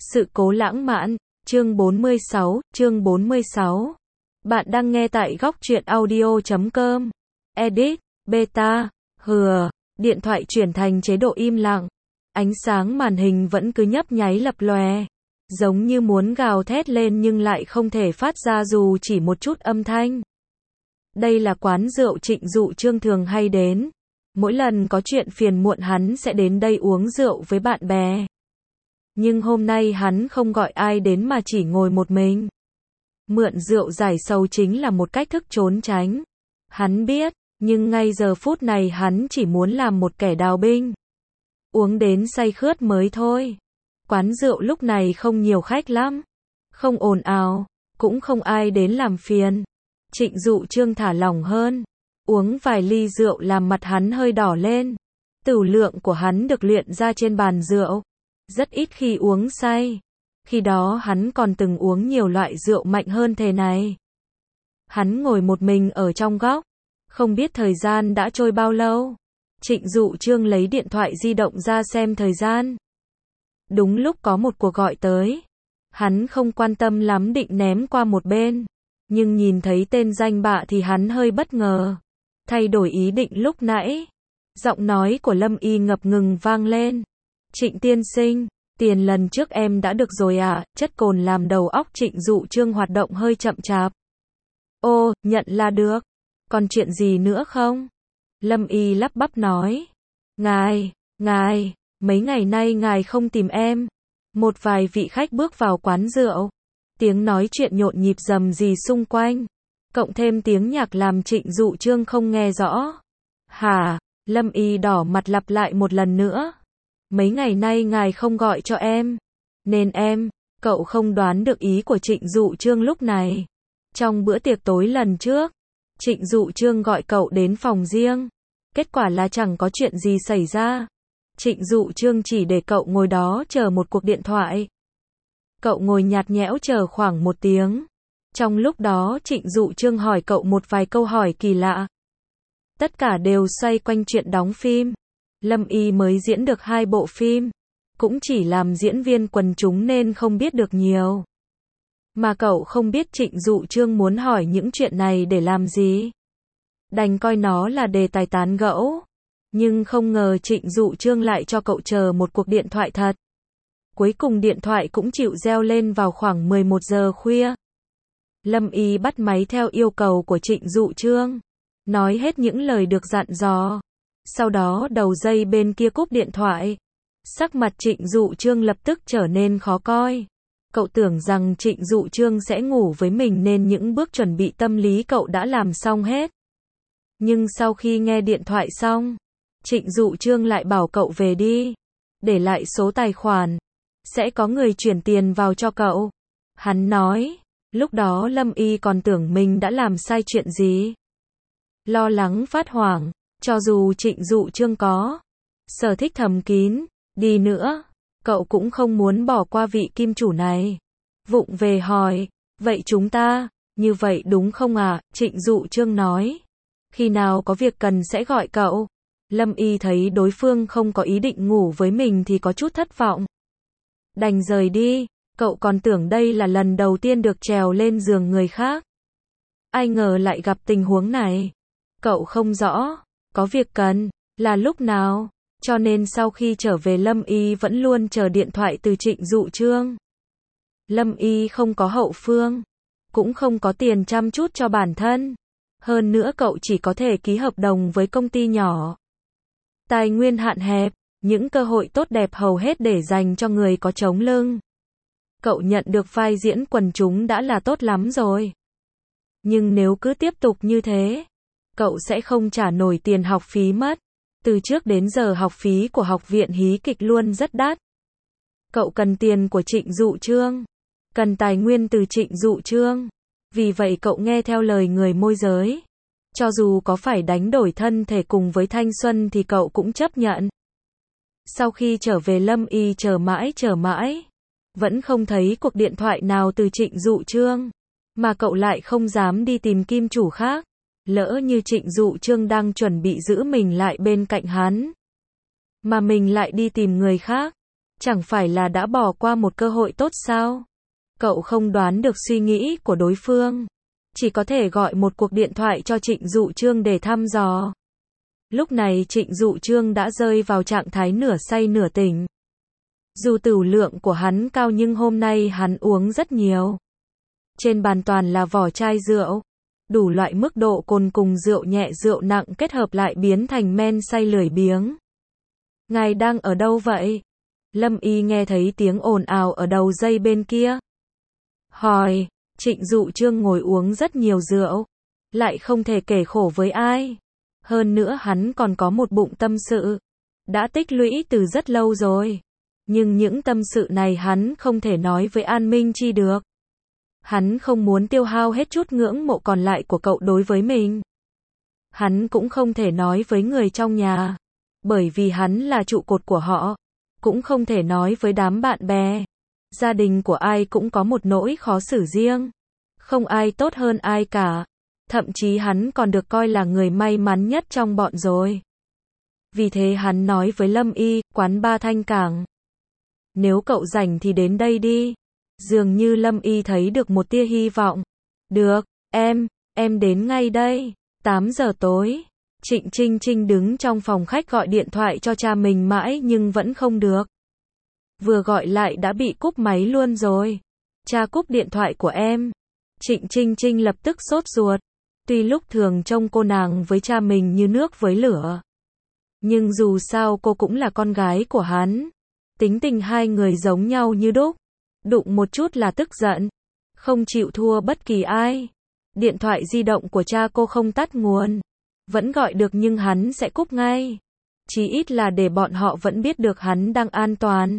Sự cố lãng mạn, chương 46. Bạn đang nghe tại góc truyện audio.com. Edit, beta, điện thoại chuyển thành chế độ im lặng. Ánh sáng màn hình vẫn cứ nhấp nháy lập lòe. Giống như muốn gào thét lên nhưng lại không thể phát ra dù chỉ một chút âm thanh. Đây là quán rượu Trịnh Dụ Chương thường hay đến. Mỗi lần có chuyện phiền muộn hắn sẽ đến đây uống rượu với bạn bè. Nhưng hôm nay hắn không gọi ai đến mà chỉ ngồi một mình. Mượn rượu giải sầu chính là một cách thức trốn tránh. Hắn biết, nhưng ngay giờ phút này hắn chỉ muốn làm một kẻ đào binh. Uống đến say khướt mới thôi. Quán rượu lúc này không nhiều khách lắm. Không ồn ào, cũng không ai đến làm phiền. Trịnh Dụ Chương thả lỏng hơn. Uống vài ly rượu làm mặt hắn hơi đỏ lên. Tửu lượng của hắn được luyện ra trên bàn rượu. Rất ít khi uống say. Khi đó hắn còn từng uống nhiều loại rượu mạnh hơn thế này. Hắn ngồi một mình ở trong góc. Không biết thời gian đã trôi bao lâu. Trịnh Dụ Chương lấy điện thoại di động ra xem thời gian. Đúng lúc có một cuộc gọi tới. Hắn không quan tâm lắm định ném qua một bên. Nhưng nhìn thấy tên danh bạ thì hắn hơi bất ngờ. Thay đổi ý định lúc nãy. Giọng nói của Lâm Y ngập ngừng vang lên. Trịnh tiên sinh, tiền lần trước em đã được rồi ạ. Chất cồn làm đầu óc Trịnh Dụ Chương hoạt động hơi chậm chạp. Ô, nhận là được. Còn chuyện gì nữa không? Lâm Y lắp bắp nói. Ngài, mấy ngày nay ngài không tìm em. Một vài vị khách bước vào quán rượu. Tiếng nói chuyện nhộn nhịp rầm rì xung quanh. Cộng thêm tiếng nhạc làm Trịnh Dụ Chương không nghe rõ. Hả? Lâm Y đỏ mặt lặp lại một lần nữa. Mấy ngày nay ngài không gọi cho em. Nên cậu không đoán được ý của Trịnh Dụ Chương lúc này. Trong bữa tiệc tối lần trước, Trịnh Dụ Chương gọi cậu đến phòng riêng. Kết quả là chẳng có chuyện gì xảy ra. Trịnh Dụ Chương chỉ để cậu ngồi đó chờ một cuộc điện thoại. Cậu ngồi nhạt nhẽo chờ khoảng 1 tiếng. Trong lúc đó Trịnh Dụ Chương hỏi cậu một vài câu hỏi kỳ lạ. Tất cả đều xoay quanh chuyện đóng phim. Lâm Y mới diễn được 2 bộ phim. Cũng chỉ làm diễn viên quần chúng nên không biết được nhiều. Mà cậu không biết Trịnh Dụ Chương muốn hỏi những chuyện này để làm gì. Đành coi nó là đề tài tán gẫu. Nhưng không ngờ Trịnh Dụ Chương lại cho cậu chờ một cuộc điện thoại thật. Cuối cùng điện thoại cũng chịu reo lên vào khoảng 11 giờ khuya. Lâm Y bắt máy theo yêu cầu của Trịnh Dụ Chương. Nói hết những lời được dặn dò. Sau đó đầu dây bên kia cúp điện thoại. Sắc mặt Trịnh Dụ Chương lập tức trở nên khó coi. Cậu tưởng rằng Trịnh Dụ Chương sẽ ngủ với mình nên những bước chuẩn bị tâm lý cậu đã làm xong hết. Nhưng sau khi nghe điện thoại xong, Trịnh Dụ Chương lại bảo cậu về đi. Để lại số tài khoản. Sẽ có người chuyển tiền vào cho cậu. Hắn nói, lúc đó Lâm Y còn tưởng mình đã làm sai chuyện gì. Lo lắng phát hoảng, cho dù Trịnh Dụ Chương có sở thích thầm kín đi nữa, cậu cũng không muốn bỏ qua vị kim chủ này. Vụng về hỏi, vậy chúng ta, như vậy đúng không ạ? Trịnh Dụ Chương nói, khi nào có việc cần sẽ gọi cậu. Lâm Y thấy đối phương không có ý định ngủ với mình thì có chút thất vọng. Đành rời đi, cậu còn tưởng đây là lần đầu tiên được trèo lên giường người khác. Ai ngờ lại gặp tình huống này. Cậu không rõ, có việc cần, là lúc nào, cho nên sau khi trở về Lâm Y vẫn luôn chờ điện thoại từ Trịnh Dụ Chương. Lâm Y không có hậu phương, cũng không có tiền chăm chút cho bản thân. Hơn nữa cậu chỉ có thể ký hợp đồng với công ty nhỏ. Tài nguyên hạn hẹp, những cơ hội tốt đẹp hầu hết để dành cho người có chống lưng. Cậu nhận được vai diễn quần chúng đã là tốt lắm rồi. Nhưng nếu cứ tiếp tục như thế, cậu sẽ không trả nổi tiền học phí mất. Từ trước đến giờ học phí của học viện hí kịch luôn rất đắt. Cậu cần tiền của Trịnh Dụ Chương. Cần tài nguyên từ Trịnh Dụ Chương. Vì vậy cậu nghe theo lời người môi giới. Cho dù có phải đánh đổi thân thể cùng với thanh xuân thì cậu cũng chấp nhận. Sau khi trở về Lâm Y chờ mãi. Vẫn không thấy cuộc điện thoại nào từ Trịnh Dụ Chương. Mà cậu lại không dám đi tìm kim chủ khác. Lỡ như Trịnh Dụ Chương đang chuẩn bị giữ mình lại bên cạnh hắn. Mà mình lại đi tìm người khác. Chẳng phải là đã bỏ qua một cơ hội tốt sao? Cậu không đoán được suy nghĩ của đối phương. Chỉ có thể gọi một cuộc điện thoại cho Trịnh Dụ Trương để thăm dò. Lúc này Trịnh Dụ Trương đã rơi vào trạng thái nửa say nửa tỉnh. Dù tửu lượng của hắn cao nhưng hôm nay hắn uống rất nhiều. Trên bàn toàn là vỏ chai rượu. Đủ loại mức độ cồn cùng rượu nhẹ rượu nặng kết hợp lại biến thành men say lười biếng. Ngài đang ở đâu vậy? Lâm Y nghe thấy tiếng ồn ào ở đầu dây bên kia. Hỏi, Trịnh Dụ Trương ngồi uống rất nhiều rượu. Lại không thể kể khổ với ai. Hơn nữa hắn còn có một bụng tâm sự. Đã tích lũy từ rất lâu rồi. Nhưng những tâm sự này hắn không thể nói với An Minh Chi được. Hắn không muốn tiêu hao hết chút ngưỡng mộ còn lại của cậu đối với mình. Hắn cũng không thể nói với người trong nhà. Bởi vì hắn là trụ cột của họ. Cũng không thể nói với đám bạn bè. Gia đình của ai cũng có một nỗi khó xử riêng. Không ai tốt hơn ai cả. Thậm chí hắn còn được coi là người may mắn nhất trong bọn rồi. Vì thế hắn nói với Lâm Y, quán ba Thanh Cảng. Nếu cậu rảnh thì đến đây đi. Dường như Lâm Y thấy được một tia hy vọng. Được, em đến ngay đây. 8 giờ tối. Trịnh Trinh Trinh đứng trong phòng khách gọi điện thoại cho cha mình mãi nhưng vẫn không được. Vừa gọi lại đã bị cúp máy luôn rồi. Cha cúp điện thoại của em. Trịnh Trinh Trinh lập tức sốt ruột. Tuy lúc thường trông cô nàng với cha mình như nước với lửa. Nhưng dù sao cô cũng là con gái của hắn. Tính tình hai người giống nhau như đúc. Đụng một chút là tức giận. Không chịu thua bất kỳ ai. Điện thoại di động của cha cô không tắt nguồn. Vẫn gọi được nhưng hắn sẽ cúp ngay. Chí ít là để bọn họ vẫn biết được hắn đang an toàn.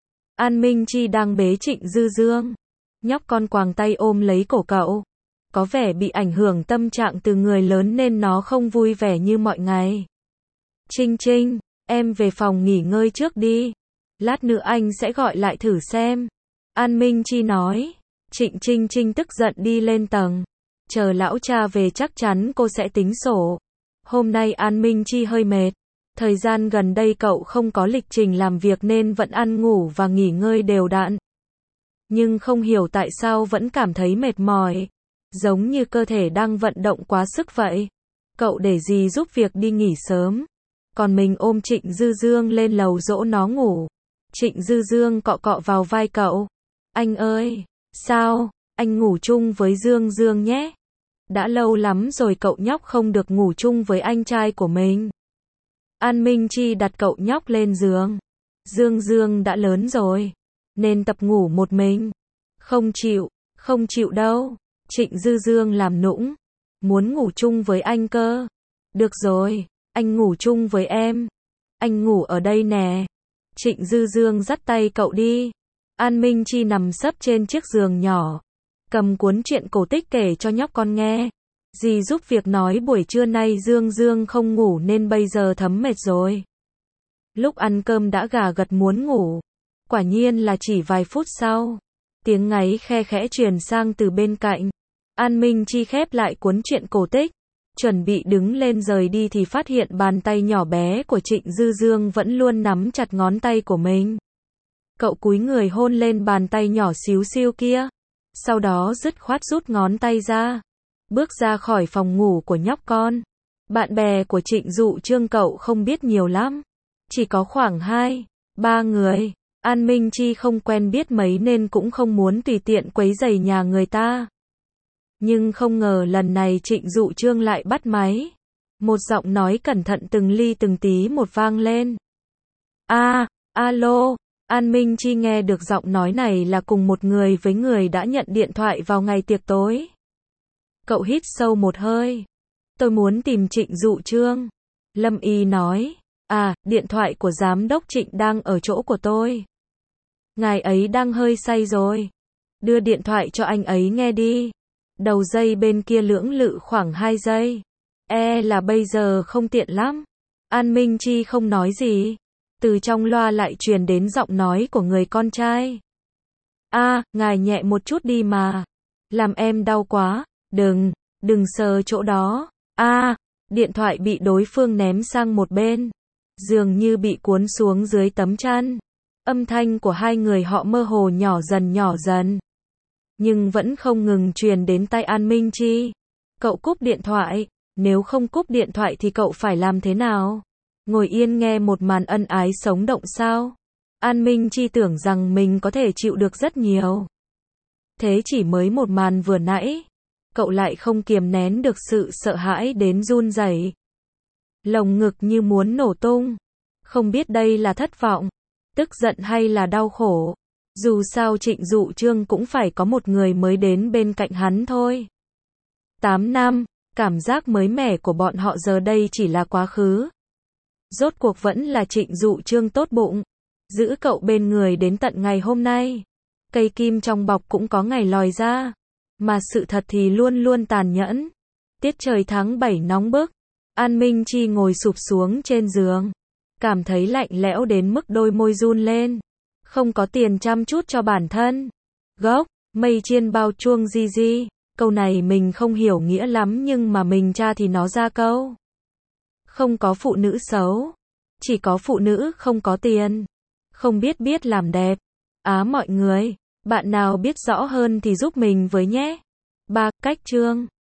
An Minh Chi đang bế Trịnh Dư Dương. Nhóc con quàng tay ôm lấy cổ cậu. Có vẻ bị ảnh hưởng tâm trạng từ người lớn nên nó không vui vẻ như mọi ngày. Trinh Trinh, em về phòng nghỉ ngơi trước đi. Lát nữa anh sẽ gọi lại thử xem. An Minh Chi nói. Trịnh Trinh Trinh tức giận đi lên tầng. Chờ lão cha về chắc chắn cô sẽ tính sổ. Hôm nay An Minh Chi hơi mệt. Thời gian gần đây cậu không có lịch trình làm việc nên vẫn ăn ngủ và nghỉ ngơi đều đặn. Nhưng không hiểu tại sao vẫn cảm thấy mệt mỏi. Giống như cơ thể đang vận động quá sức vậy. Cậu để dì giúp việc đi nghỉ sớm. Còn mình ôm Trịnh Dư Dương lên lầu dỗ nó ngủ. Trịnh Dư Dương cọ cọ vào vai cậu. Anh ơi, sao, anh ngủ chung với Dương Dương nhé. Đã lâu lắm rồi cậu nhóc không được ngủ chung với anh trai của mình. An Minh Chi đặt cậu nhóc lên giường. Dương Dương đã lớn rồi. Nên tập ngủ một mình. Không chịu đâu. Trịnh Dư Dương làm nũng. Muốn ngủ chung với anh cơ. Được rồi, anh ngủ chung với em. Anh ngủ ở đây nè. Trịnh Dư Dương dắt tay cậu đi. An Minh Chi nằm sấp trên chiếc giường nhỏ. Cầm cuốn truyện cổ tích kể cho nhóc con nghe. Dì giúp việc nói buổi trưa nay Dương Dương không ngủ nên bây giờ thấm mệt rồi. Lúc ăn cơm đã gà gật muốn ngủ. Quả nhiên là chỉ vài phút sau. Tiếng ngáy khe khẽ truyền sang từ bên cạnh. An Minh Chi khép lại cuốn truyện cổ tích. Chuẩn bị đứng lên rời đi thì phát hiện bàn tay nhỏ bé của Trịnh Dư Dương vẫn luôn nắm chặt ngón tay của mình. Cậu cúi người hôn lên bàn tay nhỏ xíu xiu kia. Sau đó dứt khoát rút ngón tay ra. Bước ra khỏi phòng ngủ của nhóc con. Bạn bè của Trịnh Dụ Trương cậu không biết nhiều lắm. Chỉ có khoảng 2-3 người. An Minh Chi không quen biết mấy nên cũng không muốn tùy tiện quấy rầy nhà người ta. Nhưng không ngờ lần này Trịnh Dụ Trương lại bắt máy. Một giọng nói cẩn thận từng ly từng tí một vang lên. Alo, An Minh Chi nghe được giọng nói này là cùng một người với người đã nhận điện thoại vào ngày tiệc tối. Cậu hít sâu một hơi. Tôi muốn tìm Trịnh Dụ Trương. Lâm Y nói. Điện thoại của giám đốc Trịnh đang ở chỗ của tôi. Ngài ấy đang hơi say rồi. Đưa điện thoại cho anh ấy nghe đi. Đầu dây bên kia lưỡng lự khoảng 2 giây. Là bây giờ không tiện lắm. An Minh Chi không nói gì. Từ trong loa lại truyền đến giọng nói của người con trai. Ngài nhẹ một chút đi mà. Làm em đau quá. Đừng sờ chỗ đó. Điện thoại bị đối phương ném sang một bên. Dường như bị cuốn xuống dưới tấm chăn. Âm thanh của hai người họ mơ hồ nhỏ dần. Nhưng vẫn không ngừng truyền đến tai An Minh Chi. Cậu cúp điện thoại, nếu không cúp điện thoại thì cậu phải làm thế nào? Ngồi yên nghe một màn ân ái sống động sao? An Minh Chi tưởng rằng mình có thể chịu được rất nhiều. Thế chỉ mới một màn vừa nãy, cậu lại không kiềm nén được sự sợ hãi đến run rẩy. Lồng ngực như muốn nổ tung. Không biết đây là thất vọng, tức giận hay là đau khổ. Dù sao Trịnh Dụ Trương cũng phải có một người mới đến bên cạnh hắn thôi. 8 năm, cảm giác mới mẻ của bọn họ giờ đây chỉ là quá khứ. Rốt cuộc vẫn là Trịnh Dụ Trương tốt bụng, giữ cậu bên người đến tận ngày hôm nay. Cây kim trong bọc cũng có ngày lòi ra, mà sự thật thì luôn luôn tàn nhẫn. Tiết trời tháng 7 nóng bức, An Minh Chi ngồi sụp xuống trên giường, cảm thấy lạnh lẽo đến mức đôi môi run lên. Không có tiền chăm chút cho bản thân. Gốc, mây chiên bao chuông di di. Câu này mình không hiểu nghĩa lắm nhưng mà mình tra thì nó ra câu. Không có phụ nữ xấu, chỉ có phụ nữ không có tiền, không biết làm đẹp. Mọi người, bạn nào biết rõ hơn thì giúp mình với nhé. 3. Cách chương